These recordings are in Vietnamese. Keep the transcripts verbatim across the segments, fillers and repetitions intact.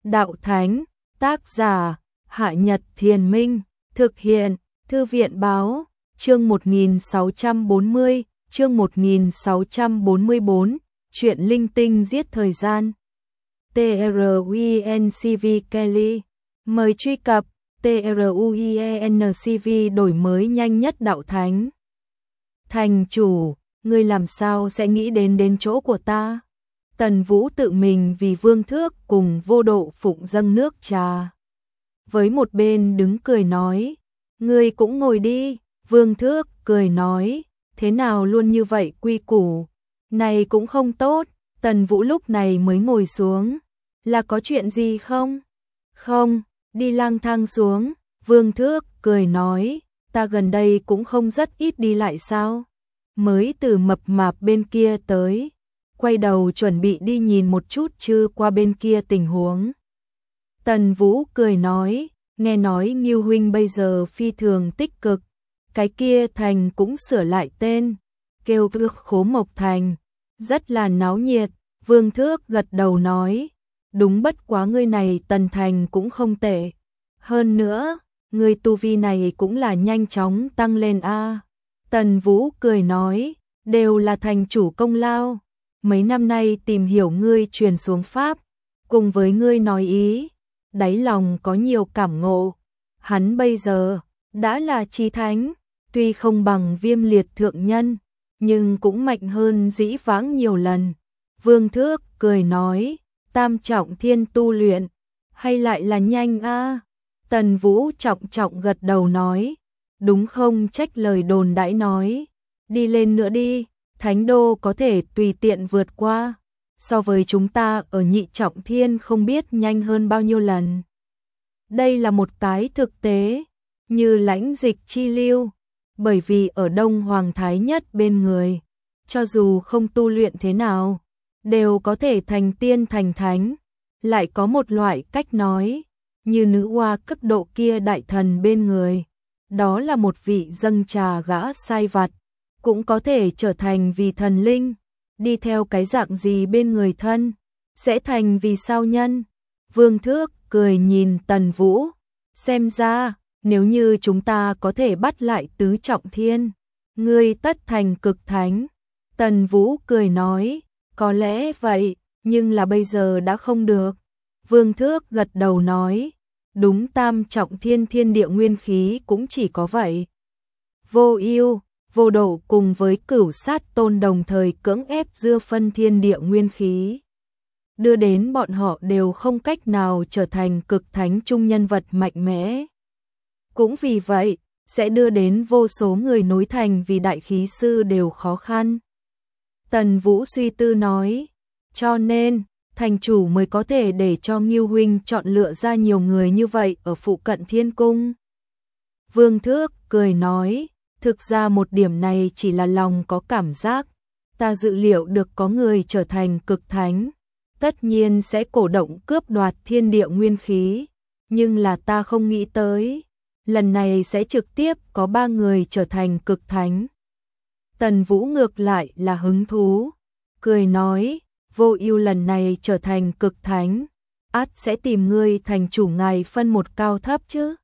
Đạo Thánh, tác giả, Hạ Nhật Thiền Minh, thực hiện, Thư viện Báo, chương một nghìn sáu trăm bốn mươi, chương một nghìn sáu trăm bốn mươi tư, chuyện linh tinh giết thời gian. TRUENCV Kelly, mời truy cập TRUENCV đổi mới nhanh nhất Đạo Thánh. Thành chủ, ngươi làm sao sẽ nghĩ đến đến chỗ của ta? Tần Vũ tự mình vì Vương Thước cùng Vô Độ phụng dâng nước trà. Với một bên đứng cười nói, ngươi cũng ngồi đi. Vương Thước cười nói, thế nào luôn như vậy quy củ, này cũng không tốt. Tần Vũ lúc này mới ngồi xuống, là có chuyện gì không? Không, đi lang thang xuống. Vương Thước cười nói, ta gần đây cũng không rất ít đi lại sao? Mới từ mập mạp bên kia tới, quay đầu chuẩn bị đi nhìn một chút chứ qua bên kia tình huống. Tần Vũ cười nói, nghe nói Ngưu huynh bây giờ phi thường tích cực, cái kia thành cũng sửa lại tên, kêu Khố Mộc Thành, rất là náo nhiệt. Vương Thước gật đầu nói, đúng, bất quá ngươi này Tần Thành cũng không tệ. Hơn nữa, ngươi tu vi này cũng là nhanh chóng tăng lên a. Tần Vũ cười nói, đều là thành chủ công lao. Mấy năm nay tìm hiểu ngươi truyền xuống pháp, cùng với ngươi nói ý, đáy lòng có nhiều cảm ngộ. Hắn bây giờ đã là chí thánh, tuy không bằng Viêm Liệt thượng nhân, nhưng cũng mạnh hơn dĩ vãng nhiều lần. Vương Thước cười nói, tam trọng thiên tu luyện, hay lại là nhanh a? Tần Vũ trọng trọng gật đầu nói, đúng không trách lời đồn đãi nói, đi lên nữa đi, thánh đô có thể tùy tiện vượt qua, so với chúng ta ở nhị trọng thiên không biết nhanh hơn bao nhiêu lần. Đây là một cái thực tế, như Lãnh Dịch chi lưu, bởi vì ở Đông Hoàng Thái Nhất bên người, cho dù không tu luyện thế nào, đều có thể thành tiên thành thánh. Lại có một loại cách nói, như nữ hoa cấp độ kia đại thần bên người, đó là một vị dâng trà gã sai vặt, cũng có thể trở thành vì thần linh. Đi theo cái dạng gì bên người thân, sẽ thành vì sao nhân. Vương Thước cười nhìn Tần Vũ, xem ra, nếu như chúng ta có thể bắt lại tứ trọng thiên, ngươi tất thành cực thánh. Tần Vũ cười nói, có lẽ vậy, nhưng là bây giờ đã không được. Vương Thước gật đầu nói, đúng, tam trọng thiên thiên địa nguyên khí cũng chỉ có vậy. Vô Ưu, Vô Độ cùng với Cửu Sát Tôn đồng thời cưỡng ép dưa phân thiên địa nguyên khí, đưa đến bọn họ đều không cách nào trở thành cực thánh trung nhân vật mạnh mẽ. Cũng vì vậy, sẽ đưa đến vô số người nối thành vì đại khí sư đều khó khăn. Tần Vũ suy tư nói, cho nên, thành chủ mới có thể để cho Ngưu huynh chọn lựa ra nhiều người như vậy ở phụ cận thiên cung. Vương Thước cười nói, thực ra một điểm này chỉ là lòng có cảm giác, ta dự liệu được có người trở thành cực thánh, tất nhiên sẽ cổ động cướp đoạt thiên địa nguyên khí, nhưng là ta không nghĩ tới, lần này sẽ trực tiếp có ba người trở thành cực thánh. Tần Vũ ngược lại là hứng thú, cười nói, Vô Ưu lần này trở thành cực thánh, ắt sẽ tìm ngươi thành chủ ngài phân một cao thấp chứ.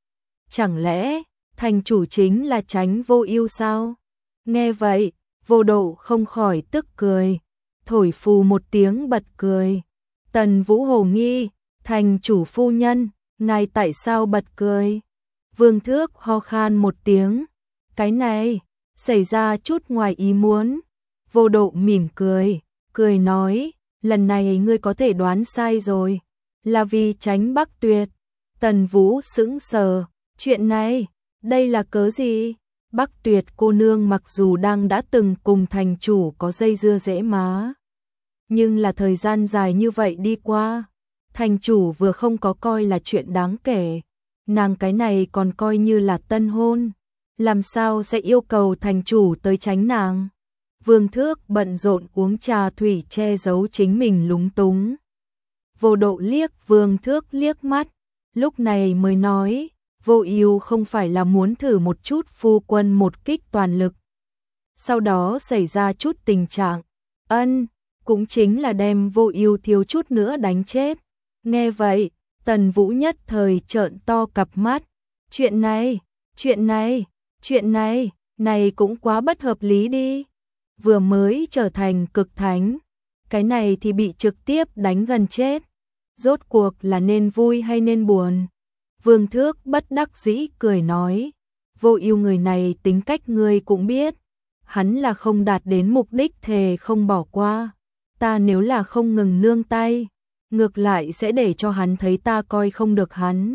Chẳng lẽ thành chủ chính là Chánh Vô Ưu sao? Nghe vậy, Vô Độ không khỏi tức cười, thổi phù một tiếng bật cười. Tần Vũ hồ nghi, thành chủ phu nhân, ngài tại sao bật cười? Vương Thước ho khan một tiếng, cái này, xảy ra chút ngoài ý muốn. Vô Độ mỉm cười, cười nói, lần này ngươi có thể đoán sai rồi, là vì Chánh Bắc Tuyệt. Tần Vũ sững sờ, chuyện này, đây là cớ gì? Bắc Tuyệt cô nương mặc dù đang đã từng cùng thành chủ có dây dưa dễ má, nhưng là thời gian dài như vậy đi qua, thành chủ vừa không có coi là chuyện đáng kể, nàng cái này còn coi như là tân hôn, làm sao sẽ yêu cầu thành chủ tới tránh nàng? Vương Thước bận rộn uống trà thủy che giấu chính mình lúng túng. Vô Độ liếc Vương Thước liếc mắt, lúc này mới nói, Vô Ưu không phải là muốn thử một chút phu quân một kích toàn lực, sau đó xảy ra chút tình trạng, ân, cũng chính là đem Vô Ưu thiếu chút nữa đánh chết. Nghe vậy, Tần Vũ nhất thời trợn to cặp mắt. Chuyện này, chuyện này, chuyện này, này cũng quá bất hợp lý đi. Vừa mới trở thành cực thánh, cái này thì bị trực tiếp đánh gần chết. Rốt cuộc là nên vui hay nên buồn? Vương Thước bất đắc dĩ cười nói, Vô Ưu người này tính cách ngươi cũng biết, hắn là không đạt đến mục đích thề không bỏ qua. Ta nếu là không ngừng nương tay, ngược lại sẽ để cho hắn thấy ta coi không được hắn.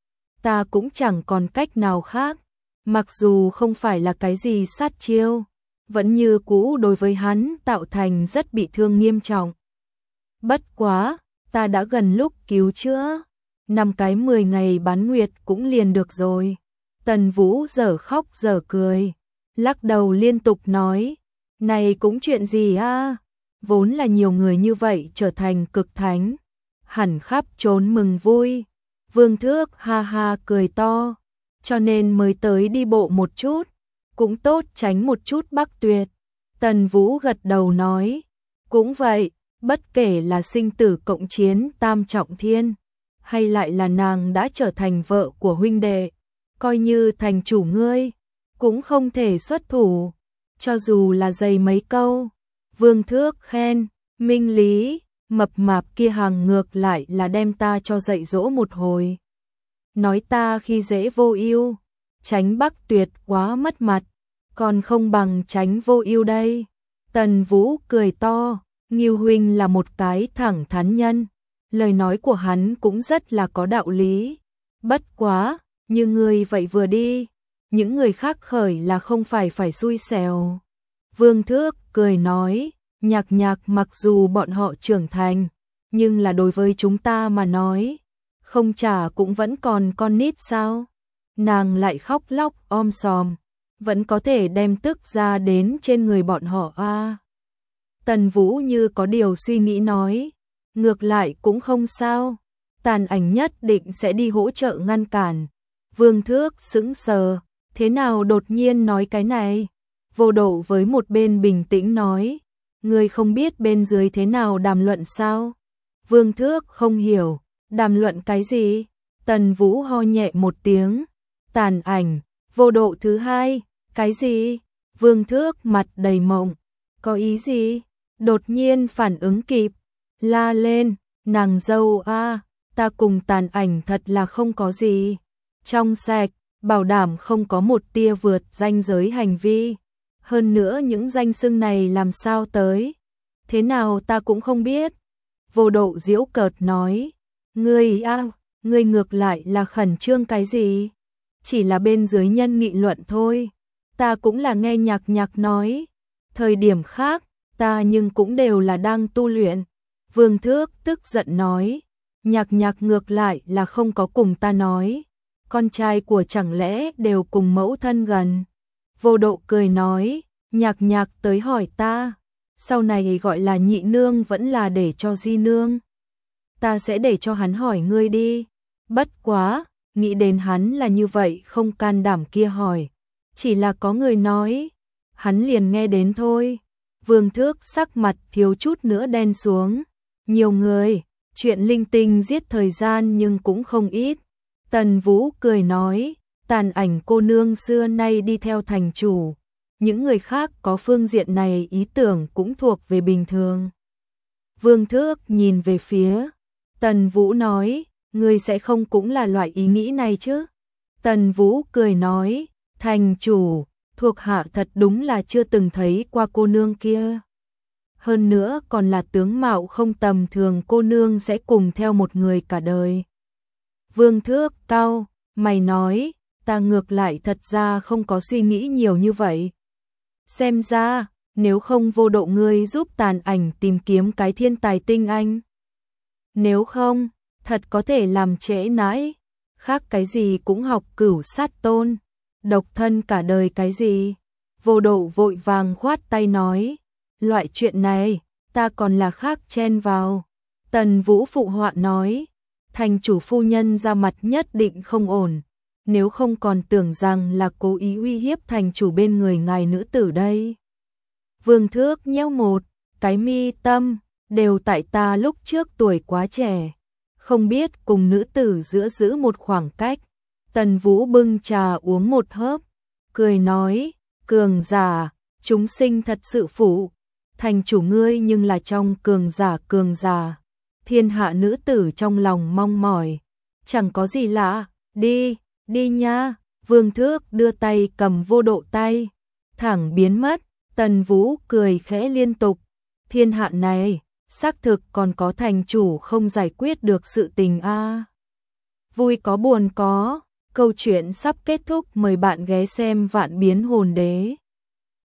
Ta cũng chẳng còn cách nào khác, mặc dù không phải là cái gì sát chiêu, vẫn như cũ đối với hắn tạo thành rất bị thương nghiêm trọng. Bất quá, ta đã gần lúc cứu chữa, năm cái mười ngày bán nguyệt cũng liền được rồi. Tần Vũ dở khóc dở cười, lắc đầu liên tục nói, này cũng chuyện gì a? Vốn là nhiều người như vậy trở thành cực thánh, hẳn khắp trốn mừng vui. Vương Thước ha ha cười to, cho nên mới tới đi bộ một chút, cũng tốt tránh một chút Bắc Tuyệt. Tần Vũ gật đầu nói, cũng vậy, bất kể là sinh tử cộng chiến tam trọng thiên, hay lại là nàng đã trở thành vợ của huynh đệ, coi như thành chủ ngươi, cũng không thể xuất thủ, cho dù là dày mấy câu. Vương Thước khen, minh lý, mập mạp kia hàng ngược lại là đem ta cho dạy dỗ một hồi. Nói ta khi dễ Vô Ưu, tránh Bắc Tuyệt quá mất mặt, còn không bằng tránh Vô Ưu đây. Tần Vũ cười to, Ngưu huynh là một cái thẳng thắn nhân, lời nói của hắn cũng rất là có đạo lý. Bất quá, như ngươi vậy vừa đi, những người khác khởi là không phải phải xui xẻo. Vương Thước cười nói, Nhạc Nhạc mặc dù bọn họ trưởng thành, nhưng là đối với chúng ta mà nói, không chả cũng vẫn còn con nít sao? Nàng lại khóc lóc om sòm, vẫn có thể đem tức ra đến trên người bọn họ a. À. Tần Vũ như có điều suy nghĩ nói, ngược lại cũng không sao, Tàn Ảnh nhất định sẽ đi hỗ trợ ngăn cản. Vương Thước sững sờ, thế nào đột nhiên nói cái này? Vô Độ với một bên bình tĩnh nói, ngươi không biết bên dưới thế nào đàm luận sao? Vương Thước không hiểu, đàm luận cái gì? Tần Vũ ho nhẹ một tiếng, Tàn Ảnh, Vô Độ thứ hai, cái gì? Vương Thước mặt đầy mộng, có ý gì? Đột nhiên phản ứng kịp, la lên, nàng dâu a, ta cùng Tàn Ảnh thật là không có gì, trong sạch, bảo đảm không có một tia vượt ranh giới hành vi. Hơn nữa những danh xưng này làm sao tới? Thế nào ta cũng không biết. Vô Độ giễu cợt nói, ngươi a, ngươi ngược lại là khẩn trương cái gì? Chỉ là bên dưới nhân nghị luận thôi. Ta cũng là nghe Nhạc Nhạc nói, thời điểm khác, ta nhưng cũng đều là đang tu luyện. Vương Thước tức giận nói, Nhạc Nhạc ngược lại là không có cùng ta nói, con trai của chẳng lẽ đều cùng mẫu thân gần. Vô Độ cười nói, Nhạc Nhạc tới hỏi ta, sau này gọi là nhị nương vẫn là để cho di nương. Ta sẽ để cho hắn hỏi ngươi đi. Bất quá, nghĩ đến hắn là như vậy không can đảm kia hỏi, chỉ là có người nói, hắn liền nghe đến thôi. Vương Thước sắc mặt thiếu chút nữa đen xuống, nhiều người, chuyện linh tinh giết thời gian nhưng cũng không ít. Tần Vũ cười nói, Tàn Ảnh cô nương xưa nay đi theo thành chủ, những người khác có phương diện này ý tưởng cũng thuộc về bình thường. Vương Thước nhìn về phía Tần Vũ nói, ngươi sẽ không cũng là loại ý nghĩ này chứ? Tần Vũ cười nói, thành chủ, thuộc hạ thật đúng là chưa từng thấy qua cô nương kia. Hơn nữa còn là tướng mạo không tầm thường cô nương sẽ cùng theo một người cả đời. Vương Thước cau mày nói, ta ngược lại thật ra không có suy nghĩ nhiều như vậy. Xem ra, nếu không Vô Độ ngươi giúp Tàn Ảnh tìm kiếm cái thiên tài tinh anh. Nếu không, thật có thể làm trễ nãi, khác cái gì cũng học cửu sát tôn, độc thân cả đời cái gì. Vô Độ vội vàng khoát tay nói, loại chuyện này, ta còn là khác chen vào. Tần Vũ phụ họa nói, thành chủ phu nhân ra mặt nhất định không ổn, nếu không còn tưởng rằng là cố ý uy hiếp thành chủ bên người ngài nữ tử đây. Vương Thước nheo một cái mi tâm, đều tại ta lúc trước tuổi quá trẻ, không biết cùng nữ tử giữa giữ một khoảng cách. Tần Vũ bưng trà uống một hớp, cười nói, cường giả, chúng sinh thật sự phụ, thành chủ ngươi nhưng là trong cường giả cường giả. Thiên hạ nữ tử trong lòng mong mỏi, chẳng có gì lạ, đi, đi nha. Vương Thước đưa tay cầm Vô Độ tay, thẳng biến mất. Tần Vũ cười khẽ liên tục, thiên hạ này, xác thực còn có thành chủ không giải quyết được sự tình a. Vui có buồn có, câu chuyện sắp kết thúc, mời bạn ghé xem Vạn Biến Hồn Đế.